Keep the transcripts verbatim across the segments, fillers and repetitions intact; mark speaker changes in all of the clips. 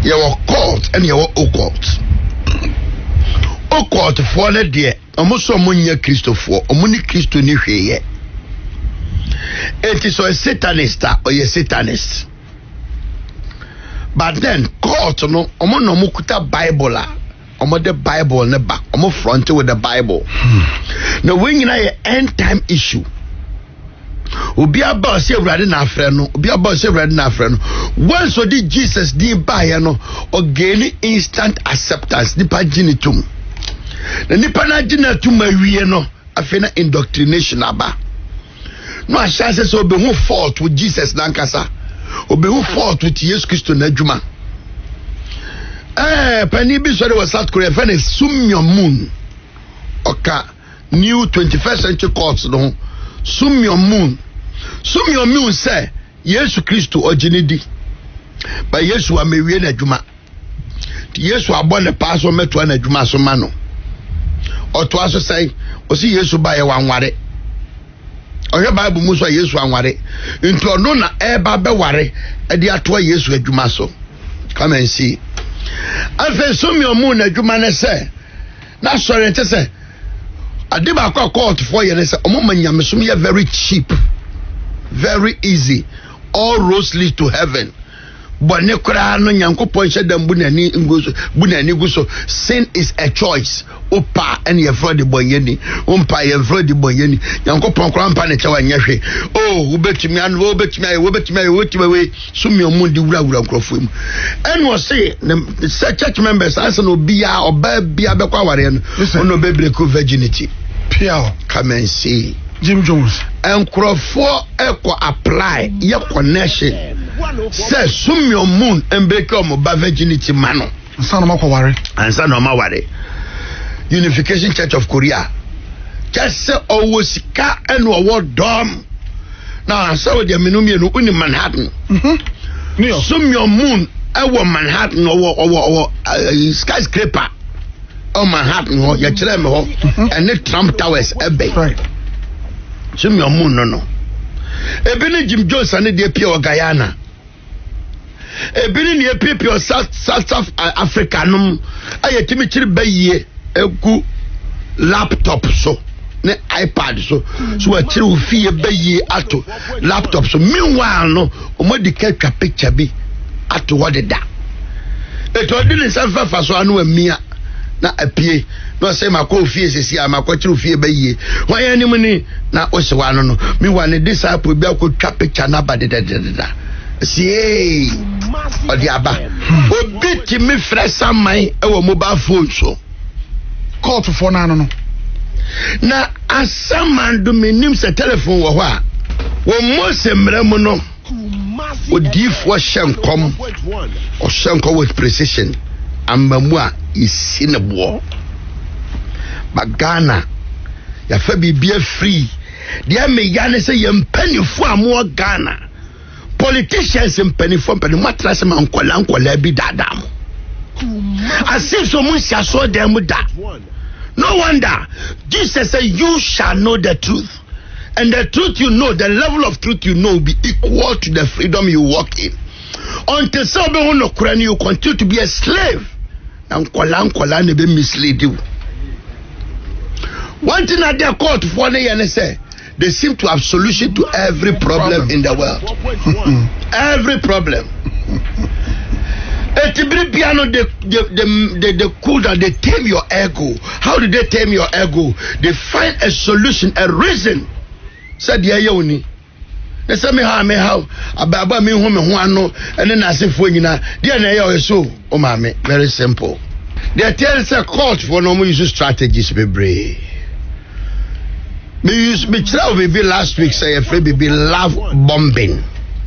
Speaker 1: your court and your occult. Occult for the dear, almost some money Christopher, or money Christo ni here. It is a satanist or a satanist. But then, court no, omo no mukuta Bible la, omo the Bible ne back, omo front with the Bible. Now when you know an end time issue, obi about say ready na friend no, obi about say ready na friend no. Once so did Jesus did buy no, or gain instant acceptance, nipa genitum. The nipa na genitum awie no, afena indoctrination aba. No a chance so be who fault with Jesus nankasa. Obe who fought with Jesus Christ na adwuma. Eh, pani bi so de was South Korea fan Sum Your Moon. Oka new twenty-first century courts no. Sum Your Moon. Sum Your Moon say Jesus Christ oginidi. But Jesus wa mewie na adwuma. Jesus abɔ ne pa so meto na adwuma so ma no. Oto aso say o si Jesus ba ye wanware. Oye Bible mu so Yesu anware nti ono na eba be ware e de ato Yesu adwuma so. Come and see. Afa Sum Your Moon adwuma ne se na sori nte se ade ba kwa court for ye ne se omo manyamesom ye very cheap, very easy, all roads lead to heaven. But ne kura no Nyankopon hye dam bu nani nguso bu nani guso. Sin is a choice. Opa and ye frodi bonyeni umpa ye frodi bonyeni Nyankopon kura mpa ne chewa nyehwe. Oh ubetimi anu ubetimi aye ubetimi aye ubetimi we Sum Your Moon di wura wura nkrofo mu. And was say the church members as no bia oba bia be kwa ware no ono be break virginity pia. Come and see Jim Jones and nkrofo eko apply ye connection say Sum Your Moon and break omo ba virginity mano nsa no makware ansa no ma ware. Unification Church of Korea just say owo sika eno owo dom na so de menumi no uni Manhattan. Mhm. Sum Your Moon ewo Manhattan owo owo owo skyscraper o Manhattan ho ya kire me ho and Trump Towers ebe. Right. Sum Your Moon no no. Ebi ni Jim Jones ane de pia o Guyana. Ebi ni e pia South South Africa num ayetimi kire baye egu laptop so ne iPad so so a kire ofie baye ato laptop so. Meanwhile no omodi ka twa picture bi ato wodeda eto di ne self fa so anu amia na apie no say makọ ofie sesi makọ kire ofie baye wan anim ni na o se wa no no meanwhile ne disciple bi akọ twa picture na badedededa see odi aba obi ti me fresa man e wo mobile phone so call to phone no na asamando menim se telephone wo ho a wo mo se mrem no odifo hyenkom o hyenko with precision amamu a isinebo bagana ya fa bibia free dia me ya ne se yempanifo amo Ghana politicians mpanifo mpanifo matrase man kola nkola bi dadam asif so mun sia so dem da. No wonder Jesus said you shall know the truth, and the truth you know, the level of truth you know will be equal to the freedom you walk in. Until somebody no Quran you continue to be a slave and kola nkola ne be mislead you. One thing at their court for the say they seem to have solution to every problem, problem. in the world. Every problem. Etibri piano they they they they cool down, they tame your ego. How do they tame your ego? They find a solution, a reason. Said the ayoni. They say me how me how ababa me hu me hu ano and then asefo nyina. Dey na ya so o ma me very simple. They tell say court for no use strategies bebre. Me use me try baby last week say a free baby love bombing.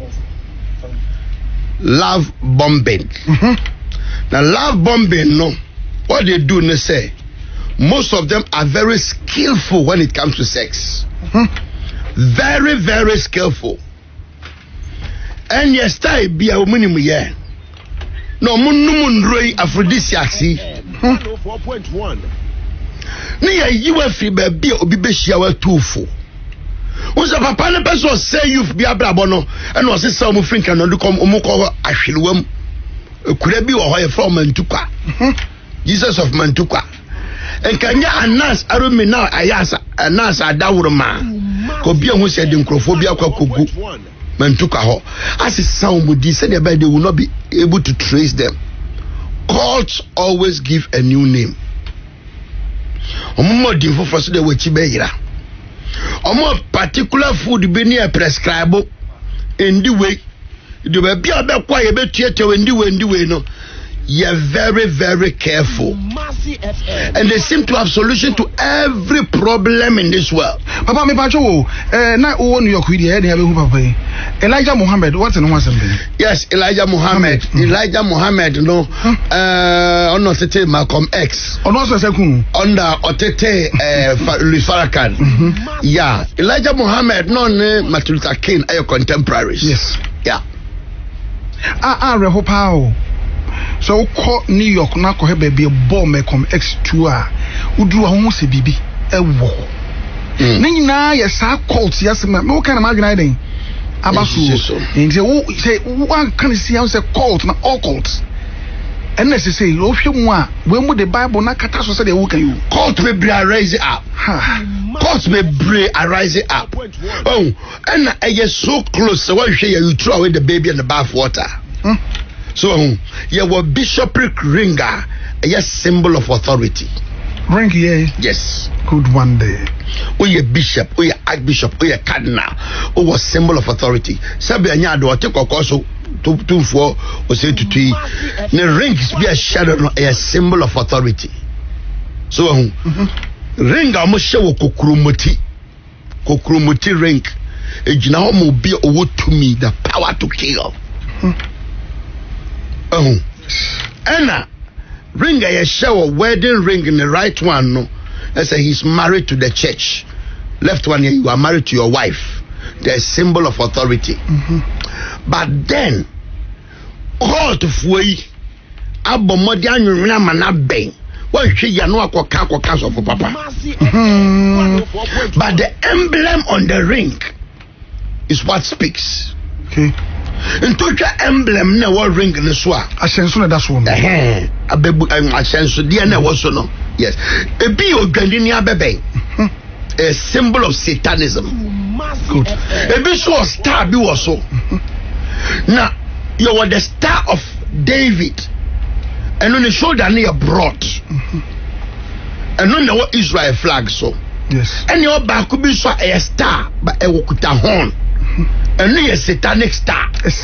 Speaker 1: Love bombing. Mm-hmm. Now love bombing, no, what they do, they say, most of them are very skillful when it comes to sex. Mm-hmm. Very, very skillful. And yes, I be a woman yeah. No, mun roi aphrodisiacs. four point one. Near you are free baby or be beshiawa twofold. Once a papa ne person say you be abrabono and was some think and do come omoko ashilwam kura bi wo ho ye from Mantukwa Jesus of Mantukwa enkanya Anas Arumi now ayasa Anas Adawuruma ko bia hu se de nkrofo bia kwakogu Mantukwa ho as sound mudi say they will not be able to trace them. Cults always give a new name. Omo di fofo so de wachi be yira. Omo particular food be near prescribe in the way the be bia be kwa ye be tuete in the way in the way no. You're very, very careful. And they seem to have solution to every problem in this world.
Speaker 2: Papa, me pacho, eh, na uwo New York with the head who papa. Elijah Muhammad, what's the name?
Speaker 1: Yes, Elijah Muhammad. Mm-hmm. Elijah Muhammad, no, huh? uh, on Otete Malcolm X. On also second. Under Otete uh, Louis Farrakhan. Mm-hmm. Yeah, Elijah Muhammad, no, Martin Luther King, are your contemporaries.
Speaker 2: Yes.
Speaker 1: Yeah.
Speaker 2: Ah, ah, reho pao. So call New York na ko hebe be bomb Malcolm X two a udru ho se bibi ewo na nyina ya sa cult yes me o kana magina den abaso nje wo say one can see how say cult na all cults and let's say o hwe mu a we mu the Bible na kata so say the wo kan you
Speaker 1: cult me bring arise up cult me bring arise up oh and I so close so when you throw away the baby in the bath water. Hmm? So, um, yeah, what bishopric ringer, a symbol of authority.
Speaker 2: Ring, yeah.
Speaker 1: Yes.
Speaker 2: Good one day.
Speaker 1: Oh, yeah, bishop, oh, yeah, archbishop, oh, yeah, cardinal, oh, was symbol of authority. Sabi anya do take also two two four or say to three. The ring is be a shadow, a symbol of authority. So, um, mm-hmm. ring a moshe wo kokrumuti, kokrumuti ring. A jina mo be owo to me the power to kill. Mm-hmm. Oh, Anna, ring a shower wedding ring in the right one. No, I say he's married to the church. Left one, you are married to your wife. The symbol of authority. Mm-hmm. But then, all to fui, abomodian you remember not bang. What she ya no kwa kwa kwa for papa. But the emblem on the ring is what speaks.
Speaker 2: Okay.
Speaker 1: Into the emblem na what ring in the swa.
Speaker 2: Ascenso na that's one.
Speaker 1: Eh, abebu ascenso dia na wo so no. Yes. E bi odwani ni abebe. A symbol of satanism.
Speaker 2: Good.
Speaker 1: E bi so star bi wo so. Now, you were the star of David. And on the shoulder near broad. And on the Israel flag so.
Speaker 2: Yes. And
Speaker 1: your back could be so a star but a wakuta horn. And a satanic star.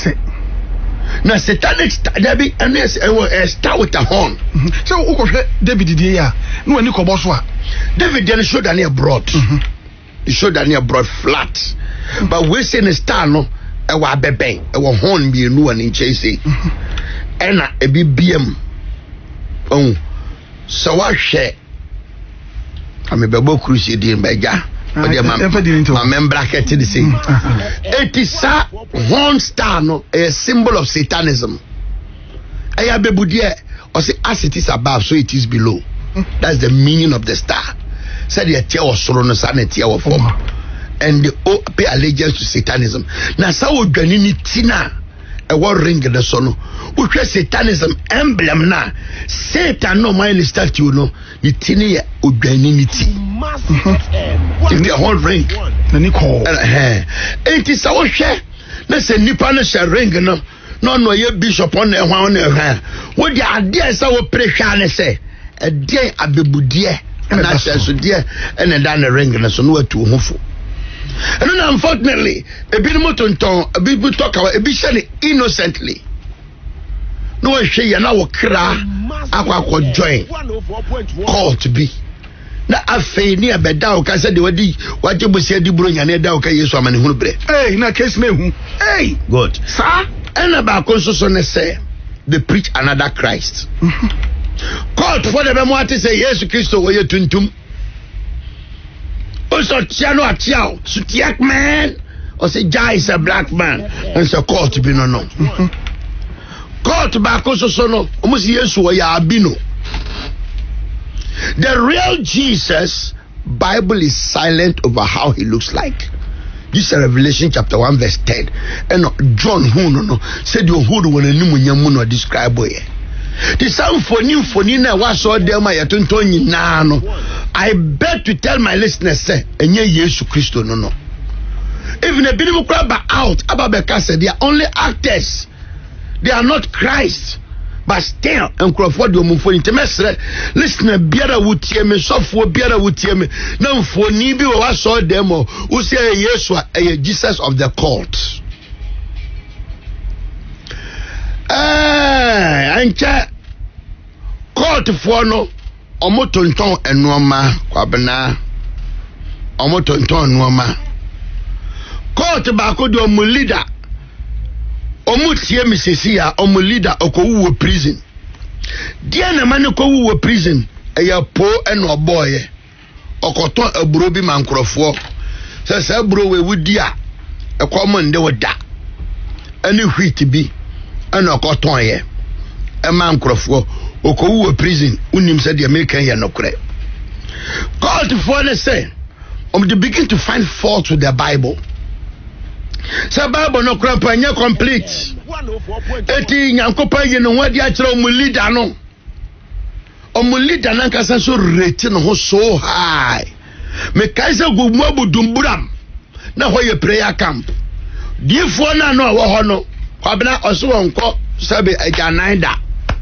Speaker 1: Now satanic star there be and yes a star with a horn.
Speaker 2: So David did ya no any koboswa.
Speaker 1: David then showed near broad. He showed near broad flat. But we say a star no e wa beben e wa horn be nu an chase. And a B B M. Oh so what share I'm a bebo crusade in Beja. My member bracket to the same. It is a horn star, no, a symbol of satanism. I have a budia or say as it is above, so it is below. That's the meaning of the star. Said the tear was solo sanity or form. And they all pay allegiance to satanism. Now, so would Tina a war ring in the sun. Which is satanism emblem na Satan no mind statue no the tini udwanity. If the whole ring
Speaker 2: na ni call
Speaker 1: eh it is our share na say nipa no share ring no no no ye bishop on e hwan na eh wo di ade say wo prehwa ne say e dey abebudie na share so dey and dan ring no so no atu hofo. And then unfortunately, a bit more tonton, a bit talk about a bit innocently. No one say you now cry, I join. Call to be. Na afei ni abeda o ka say de wadi waje bo say di bro nya na da o ka Yesu amane hunu bre.
Speaker 2: Hey, na case me hu.
Speaker 1: Hey, good. Sir, and about so ne say they preach another Christ. Call for the be mo ati say Yesu Kristo wo ye tuntum. Also, Tiano Atiao, Sutiak man, or say Jai is a black man, and so called to be no no. Called to back also so no, almost yes, or ya abino. The real Jesus, Bible is silent over how he looks like. This is Revelation chapter one verse ten. And John who no no said you who when animu nyamu no describe here. The sound for new for nina was so there my atontonyi na no. I beg to tell my listeners say enye Yesu Kristo no no. Even a bit of crowd out about Bekase, they are only actors. They are not Christ. But still, and Crawford, you move for intimacy. Listen, Biara would tear me, software Biara would tear me. Now, for Nibi, I saw them who say, yes, a Jesus of the court. Ah, and chat court for no, Omotonton and Noma, Quabana, Omotonton Noma. Court bako do omu leader omu tie misisi ya omu leader okowu prison dia na mane kowu prison eya po eno boy okoton aburo bi mankrofo se se aburo we wudi a ekomo nde woda ani hwit bi eno okoton ye e mankrofo okowu prison unim se the American ye nokre court for the say um they begin to find fault with the Bible. Sa Bible no krapa nya complete. Eti nyankopa yi no wadi a kire omu leader no. Omu leader nan kasa so rate no so high. Me kaisa go mu abudumburam. Na ho ye prayer camp. Difo na no wo ho no. Kwabena oso wonko sabe aja nine da.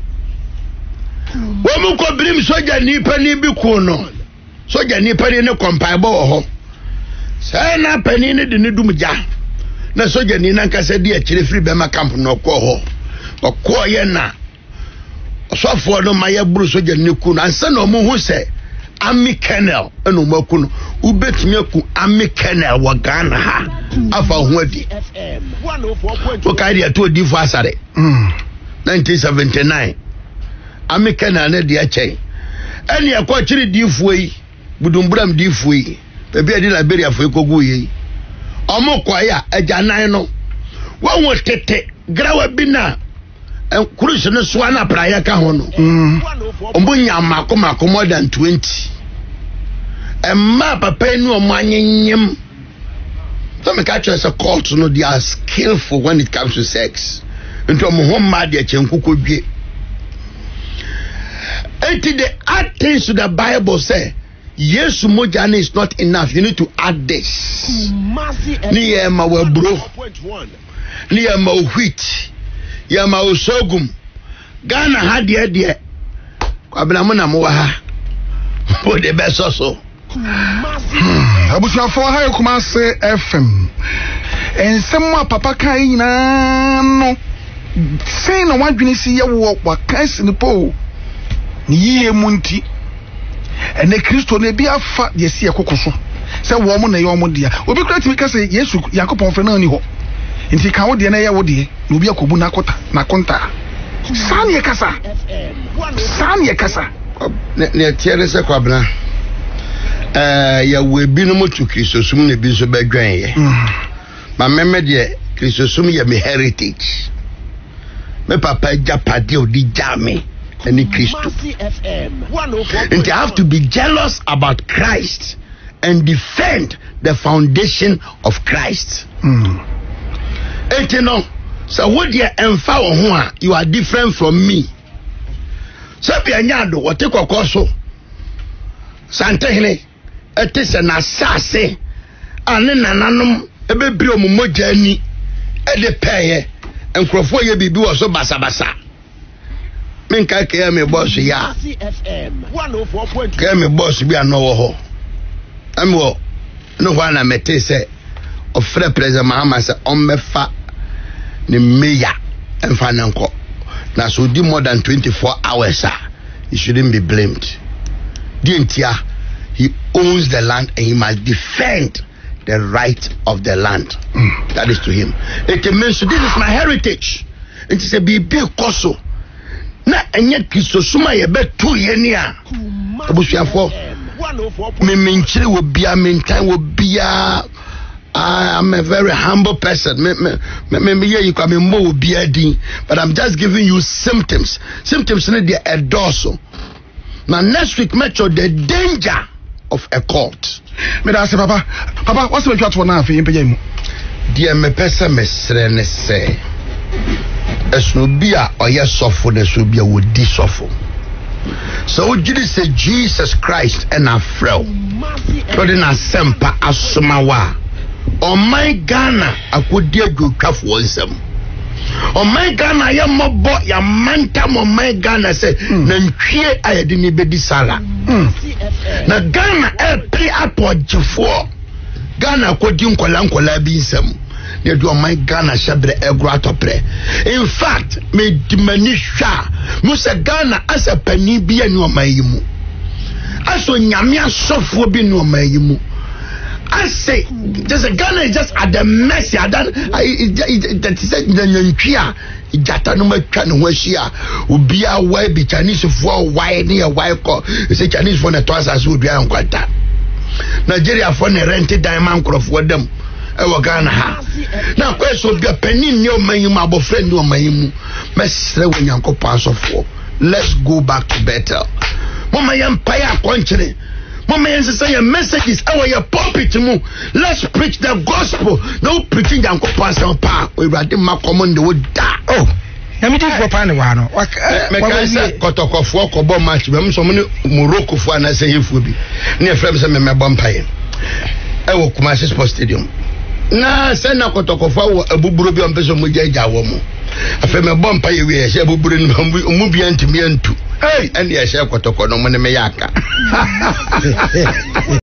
Speaker 1: Wo mu ko brim soja ni pani bi ku no. Soja ni pani ne kompai bo wo ho. Sai na pani ne de ne dumja. Na soja ni nan kasa di a kire free bema camp no ko ho okọ ye na osofo no maye buru soja ni ku na ansa no mu hu se army colonel eno maku no ubetumi aku army colonel wa Ghana ha afa hu adi o kai dia to di fo asare mm nineteen seventy-nine army colonel na dia chei eni e ko kire di fo yi budumburam di fo yi be bi adi Liberia fo ekogu yi omo kwaya ajanan no won tete grawa bina en kurush no so na prayer ka ho no ombo nyama ko mako more than twenty emma papa ni omo anyanyem so me catch us a cult no they are skillful when it comes to sex into omo ho ma de chenkuko dwe enti the add things to the Bible say yes, mojane is not enough. You need to add this. Ni ma we bro. Ni ma wheat. Ya ma usogum. Ghana ha de de. Kwabena mo na mo wa ha. Po de beso so.
Speaker 2: Abusuafo ha Kumase F M. Ensem papa kai na no. Say na wadwene si ye wo wa kan sinipo. Ni ye munti. Ene Kristo ne bia fa de sie kokoso se wo mo na ye omo dia obi kura timi ka se Yesu Yakobon fe na ni ho nti ka wo de na ye wo de na obi akobu na kota na konta san ye kasa san ye kasa
Speaker 1: ne ne tiere se kwabna eh ya we bi no mo tu Kristo sum ne bi so badwan ye ma meme de Kristo sum ye me heritage me papa japade odi jame any Christo. And you have to be jealous about Christ and defend the foundation of Christ. Mm. And you know, so what you empower, you are different from me. So be a nyado, what take a course. Santehne, it is an assassin, and then an anum, a baby of Mojani, at the pay, and Crawford be do also basa basa. Men ka ke me boss ya ke me boss bi anowo ho amwo no ho na mete se ofre president Mahama se ommefa ne meya emfa nanko na so di more than twenty-four hours ah he shouldn't be blamed dientia he owns the land and he must defend the right of the land. Mm. That is to him. It means this is my heritage. It is a big koso na enye Kristo suma ye betu ye ni a abusuafo me menchire wo bia mentan wo bia I am a very humble person me me me me ye kwa me mo wo bia din but I'm just giving you symptoms symptoms na dey endorse. Now next week metro the danger of a cult.
Speaker 2: Me da say papa papa what's the chat for now afi impege mu
Speaker 1: Dear me pesa mesre ne say esnobia oye sofo ne sobia wodi sofo. So Jesus say Jesus Christ and afrel. So then asempa asomawa. O my Ghana akodi adwotwafo nsem. O my Ghana ya mobo ya manta mo my Ghana say na ntwie ayede ni bedi sala. Na Ghana e pre apojefo. Ghana akodi nkola nkola bi nsem. Ne do my Ghana shabre egro atopre. In fact, me dimani hwa. Mu se Ghana asa pani bi ani o mayimu. Aso nyame asofo bi no mayimu. I say, just a Ghana is just at the mercy. I don't. That is it. The Nigeria, Jata no matcha no washia. Ubia why be Chinese for why near why call. You say Chinese for the twice as would be on quanta. Nigeria for the rented diamond crop for them. Ewa Ghana ha. Now question be a penny near my mabo friend no my mu. Mestre when yanko pass of four. Let's go back to Bethel. Mama empire country. Mama say messages our your pulpit mu. Let's preach the gospel. No preaching the uncle pastor pa. We ready ma common the word da. Oh.
Speaker 2: Yami take for pan wa no.
Speaker 1: Me kan say kotokofo kobo match be so mo Morocco fo na say hefu bi. Na efrem say me me bompaye. E wo Kumasi Sports Stadium. Na say na kotokofo wo abuburo bi on peso mo jaja wo mo. Afa me bompaye we e say abuburo ni mu bi antimi antu. Hey, and yes, I got to go no money me yaka.